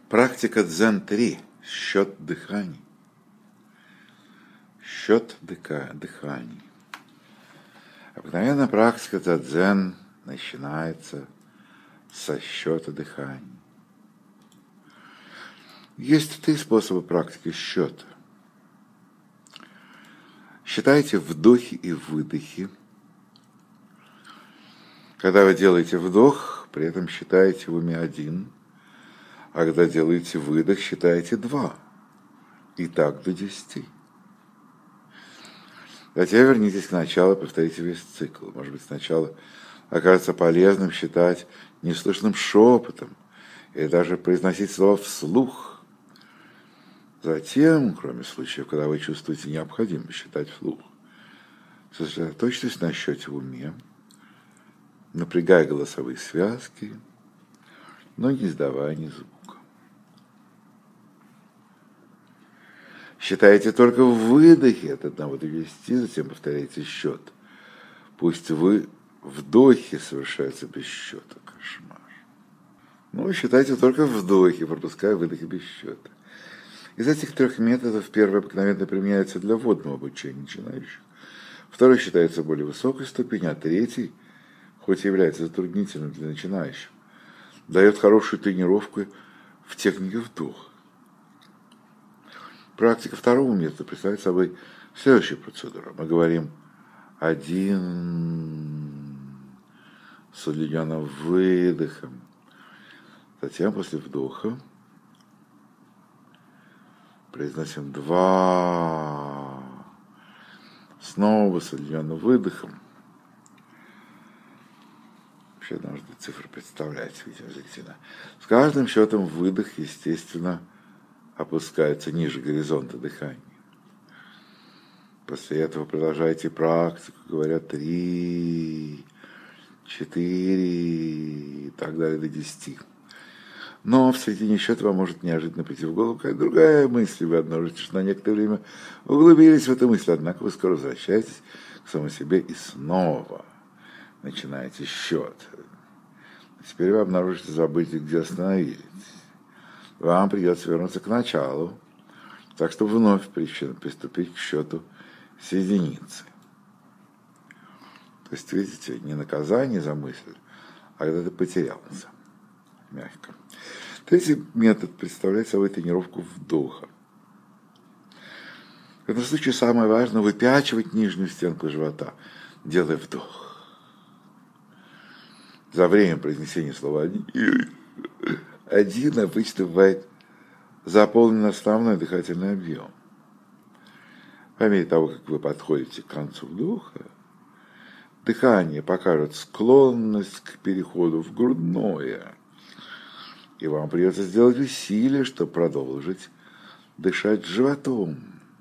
Практика дзен-3. Счет дыханий. Счет дыханий. Обыкновенная практика дзен начинается со счета дыханий. Есть 3 способа практики счета. Считайте вдохи и выдохи. Когда вы делаете вдох, при этом считаете в уме 1, а когда делаете выдох, считаете 2. И так до 10. Затем вернитесь к началу и повторите весь цикл. Может быть, сначала окажется полезным считать неслышным шепотом или даже произносить слова вслух. Затем, кроме случаев, когда вы чувствуете необходимость считать вслух, сосредоточьтесь на счете в уме, напрягая голосовые связки, но не издавая ни звука. Считайте только в выдохе от 1 до 10, затем повторяйте счет. Пусть вдохи совершаются без счета. Кошмар. Ну, считайте только вдохи, пропуская выдохи без счета. Из этих 3 методов первый обыкновенно применяется для вводного обучения начинающих. Второй считается более высокой ступенью, а третий, хоть и является затруднительным для начинающих, дает хорошую тренировку в технике вдоха. Практика второго метода представляет собой следующую процедуру. Мы говорим 1 с удлиненным выдохом. Затем после вдоха произносим 2. Снова с удлиненным выдохом. Вообще нужно цифры представлять, видимо, зрительно. С каждым счетом выдох, естественно, опускается ниже горизонта дыхания. После этого продолжайте практику, говоря 3, 4 и так далее до 10. Но в середине счета вам может неожиданно прийти в голову какая-то другая мысль. Вы обнаружите, что на некоторое время углубились в эту мысль, однако вы скоро возвращаетесь к самому себе и снова начинаете счет. Теперь вы обнаружите, забыли, где остановились. Вам придется вернуться к началу, так что вновь приступить к счету с единицы. То есть, видите, не наказание за мысль, а когда ты потерялся. Мягко. Третий метод представляет собой тренировку вдоха. В этом случае самое важное – выпячивать нижнюю стенку живота, делая вдох. За время произнесения слова «один» обычно бывает заполнен основной дыхательный объем. По мере того, как вы подходите к концу вдоха, дыхание покажет склонность к переходу в грудное, и вам придется сделать усилие, чтобы продолжить дышать животом.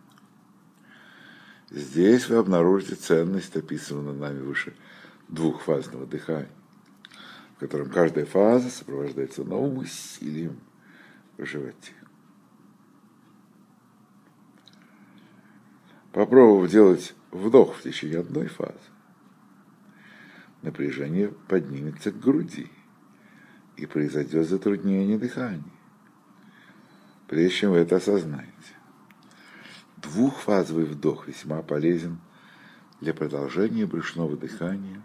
Здесь вы обнаружите ценность описанного нами выше двухфазного дыхания, в котором каждая фаза сопровождается новым усилием в животе. Попробовав делать вдох в течение одной фазы, напряжение поднимется к груди, и произойдет затруднение дыхания. Прежде чем вы это осознаете, двухфазовый вдох весьма полезен для продолжения брюшного дыхания,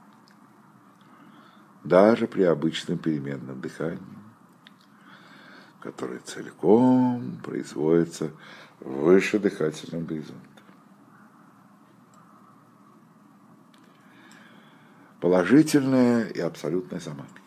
даже при обычном переменном дыхании, которое целиком производится выше дыхательного горизонта. Положительная и абсолютная самадхи.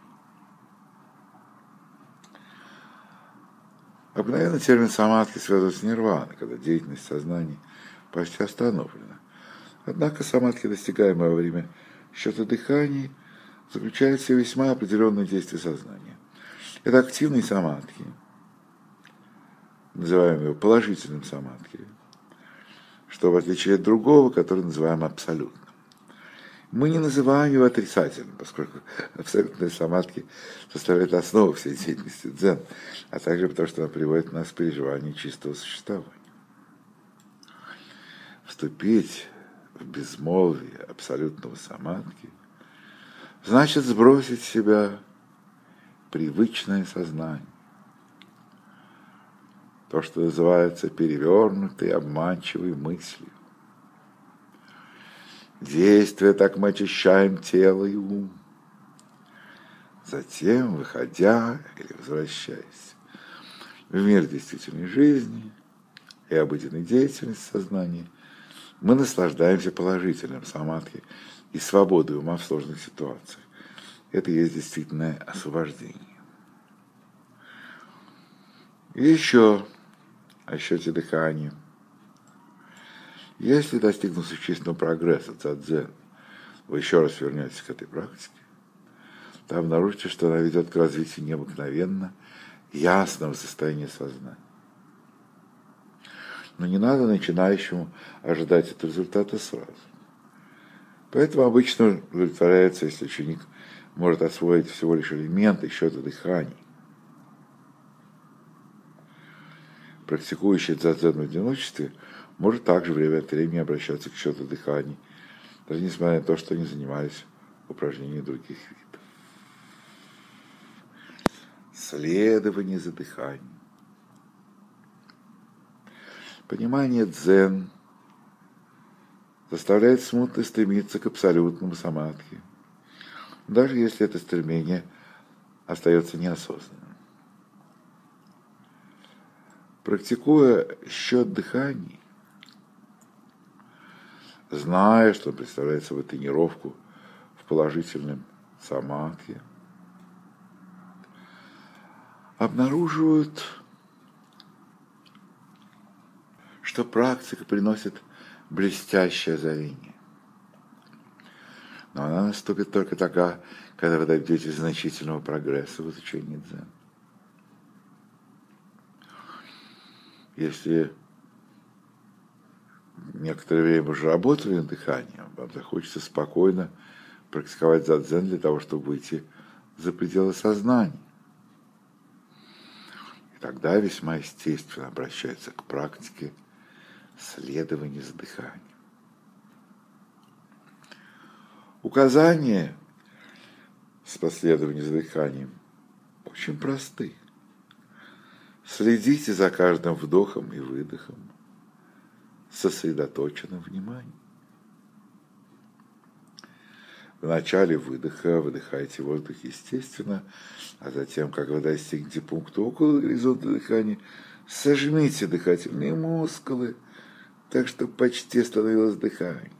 Обыкновенно термин самадхи связан с нирваной, когда деятельность сознания почти остановлена. Однако самадхи, достигаемая во время счета дыханий, заключает в себе весьма определенное действие сознания. Это активный самадхи, называем его положительным самадхи, что в отличие от другого, который называем абсолютным. Мы не называем его отрицательным, поскольку абсолютные самадхи составляют основу всей деятельности дзен, а также потому, что она приводит нас к переживанию чистого существования. Вступить в безмолвие абсолютного самадхи значит сбросить с себя привычное сознание, то, что называется перевернутой, обманчивой мыслью. Действия так мы очищаем тело и ум. Затем, выходя или возвращаясь в мир действительной жизни и обыденной деятельности сознания, мы наслаждаемся положительным самадхи и свободой ума в сложных ситуациях. Это и есть действительное освобождение. И еще о счете дыхания. Если, достигнув существенного прогресса дзен, вы еще раз вернетесь к этой практике, то обнаружите, что она ведет к развитию необыкновенно ясного состояния сознания. Но не надо начинающему ожидать от результата сразу. Поэтому обычно удовлетворяется, если ученик может освоить всего лишь элементы счета дыханий. Практикующий дзен в одиночестве может также время от времени обращаться к счету дыханий, даже несмотря на то, что они занимались упражнениями других видов. Следование за дыханием. Понимание дзен заставляет смутно стремиться к абсолютному самадхи, даже если это стремление остается неосознанным. Практикуя счет дыханий, зная, что он представляет собой тренировку в положительном самадхи, обнаруживают, что практика приносит блестящее озарение. Но она наступит только тогда, когда вы добьетесь значительного прогресса в изучении дзен. Если некоторое время уже работали над дыханием, вам захочется спокойно практиковать дзен для того, чтобы выйти за пределы сознания. И тогда весьма естественно обращается к практике следования за дыханием. Указания с последованием за дыханием очень просты. Следите за каждым вдохом и выдохом с сосредоточенным вниманием. В начале выдоха выдыхайте воздух естественно, а затем, как вы достигнете пункта около горизонта дыхания, сожмите дыхательные мускулы, так что почти остановилось дыхание.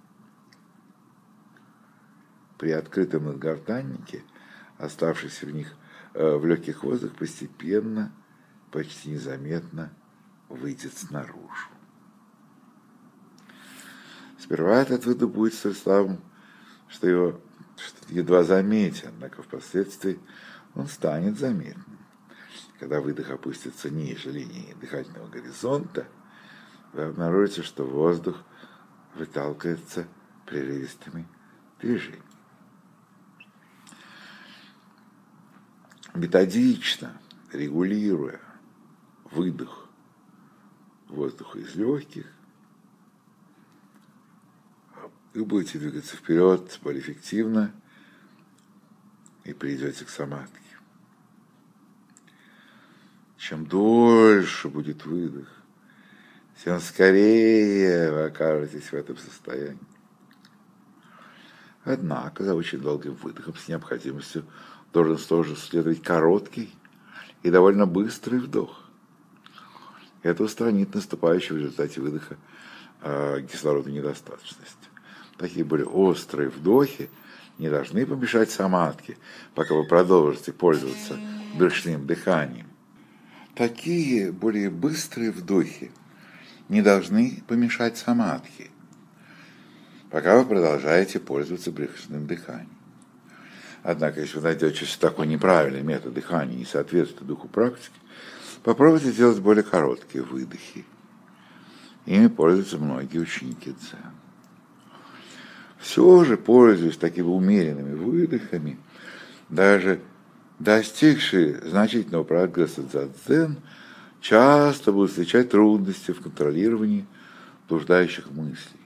При открытом надгортаннике, оставшийся в легких воздух, постепенно, почти незаметно выйдет снаружи. Сперва этот выдох будет столь слабым, что его едва заметен, однако впоследствии он станет заметным. Когда выдох опустится ниже линии дыхательного горизонта, вы обнаружите, что воздух выталкивается прерывистыми движениями. Методично регулируя выдох воздуха из легких, вы будете двигаться вперед более эффективно и придете к самадхи. Чем дольше будет выдох, тем скорее вы окажетесь в этом состоянии. Однако за очень долгим выдохом с необходимостью должен тоже следовать короткий и довольно быстрый вдох. Это устранит наступающую в результате выдоха кислородную недостаточность. Такие более острые вдохи не должны помешать самадхи, пока вы продолжите пользоваться брюшным дыханием. Такие более быстрые вдохи не должны помешать самадхи, пока вы продолжаете пользоваться брюшным дыханием. Однако, если вы найдете, что такой неправильный метод дыхания не соответствует духу практики, попробуйте сделать более короткие выдохи. Ими пользуются многие ученики дзен. Все же, пользуясь такими умеренными выдохами, даже достигшие значительного прогресса дзен часто будут встречать трудности в контролировании блуждающих мыслей.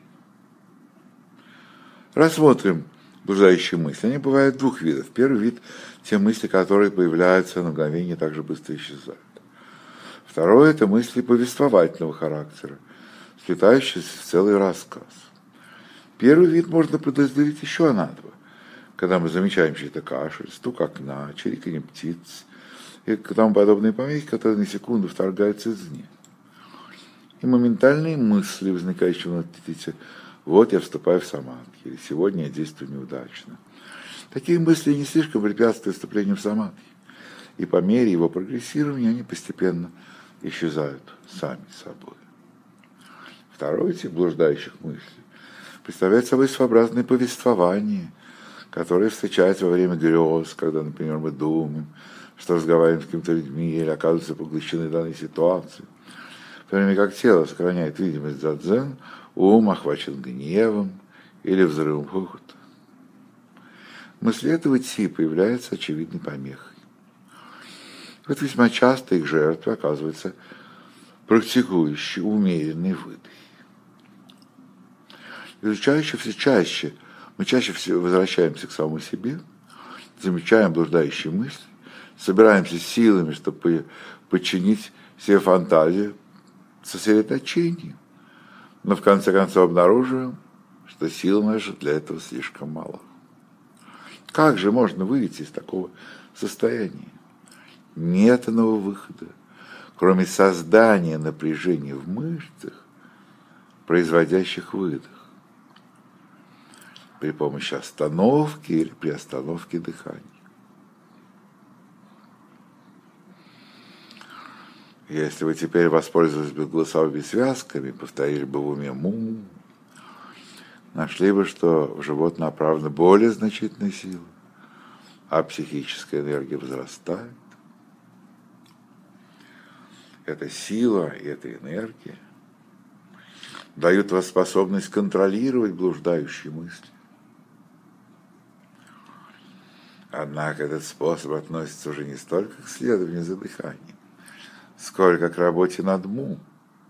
Рассмотрим блуждающие мысли. Они бывают двух видов. Первый вид – те мысли, которые появляются на мгновение и также быстро исчезают. Второе – это мысли повествовательного характера, сплетающиеся в целый рассказ. Первый вид можно подразделить еще на два. Когда мы замечаем чей-то кашель, стук окна, чириканье птиц и тому подобные помехи, которые на секунду вторгаются извне. И моментальные мысли, возникающие в нас, вот я вступаю в самадхи, или сегодня я действую неудачно. Такие мысли не слишком препятствуют вступлению в самадхи, и по мере его прогрессирования они постепенно исчезают сами собой. Второй тип блуждающих мыслей представляет собой своеобразное повествование, которое встречается во время грез, когда, например, мы думаем, что разговариваем с какими-то людьми или оказываемся поглощены данной ситуацией. В то время как тело сохраняет видимость дзадзен, ум охвачен гневом или взрывом хохота. Мысли этого типа являются очевидной помехой. Вот весьма часто их жертвой оказывается практикующий умеренный выдох. Изучающий все чаще, мы чаще всего возвращаемся к самому себе, замечаем блуждающие мысли, собираемся силами, чтобы подчинить себе фантазию, сосредоточению, но в конце концов обнаруживаем, что сил наших для этого слишком мало. Как же можно выйти из такого состояния? Нет иного выхода, кроме создания напряжения в мышцах, производящих выдох, при помощи остановки или при остановке дыхания. Если вы теперь воспользовались бы голосовыми связками, повторили бы в уме «му», нашли бы, что в живот направлена более значительная сила, а психическая энергия возрастает. Эта сила и эта энергия дают вам способность контролировать блуждающие мысли. Однако этот способ относится уже не столько к следованию за дыханием, сколько к работе над му.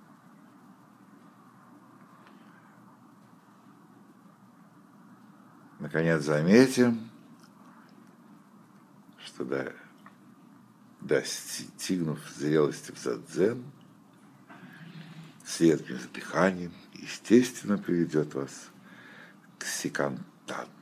Наконец заметим, что достигнув зрелости в задзен, следование за дыханием естественно приведет вас к сикантату.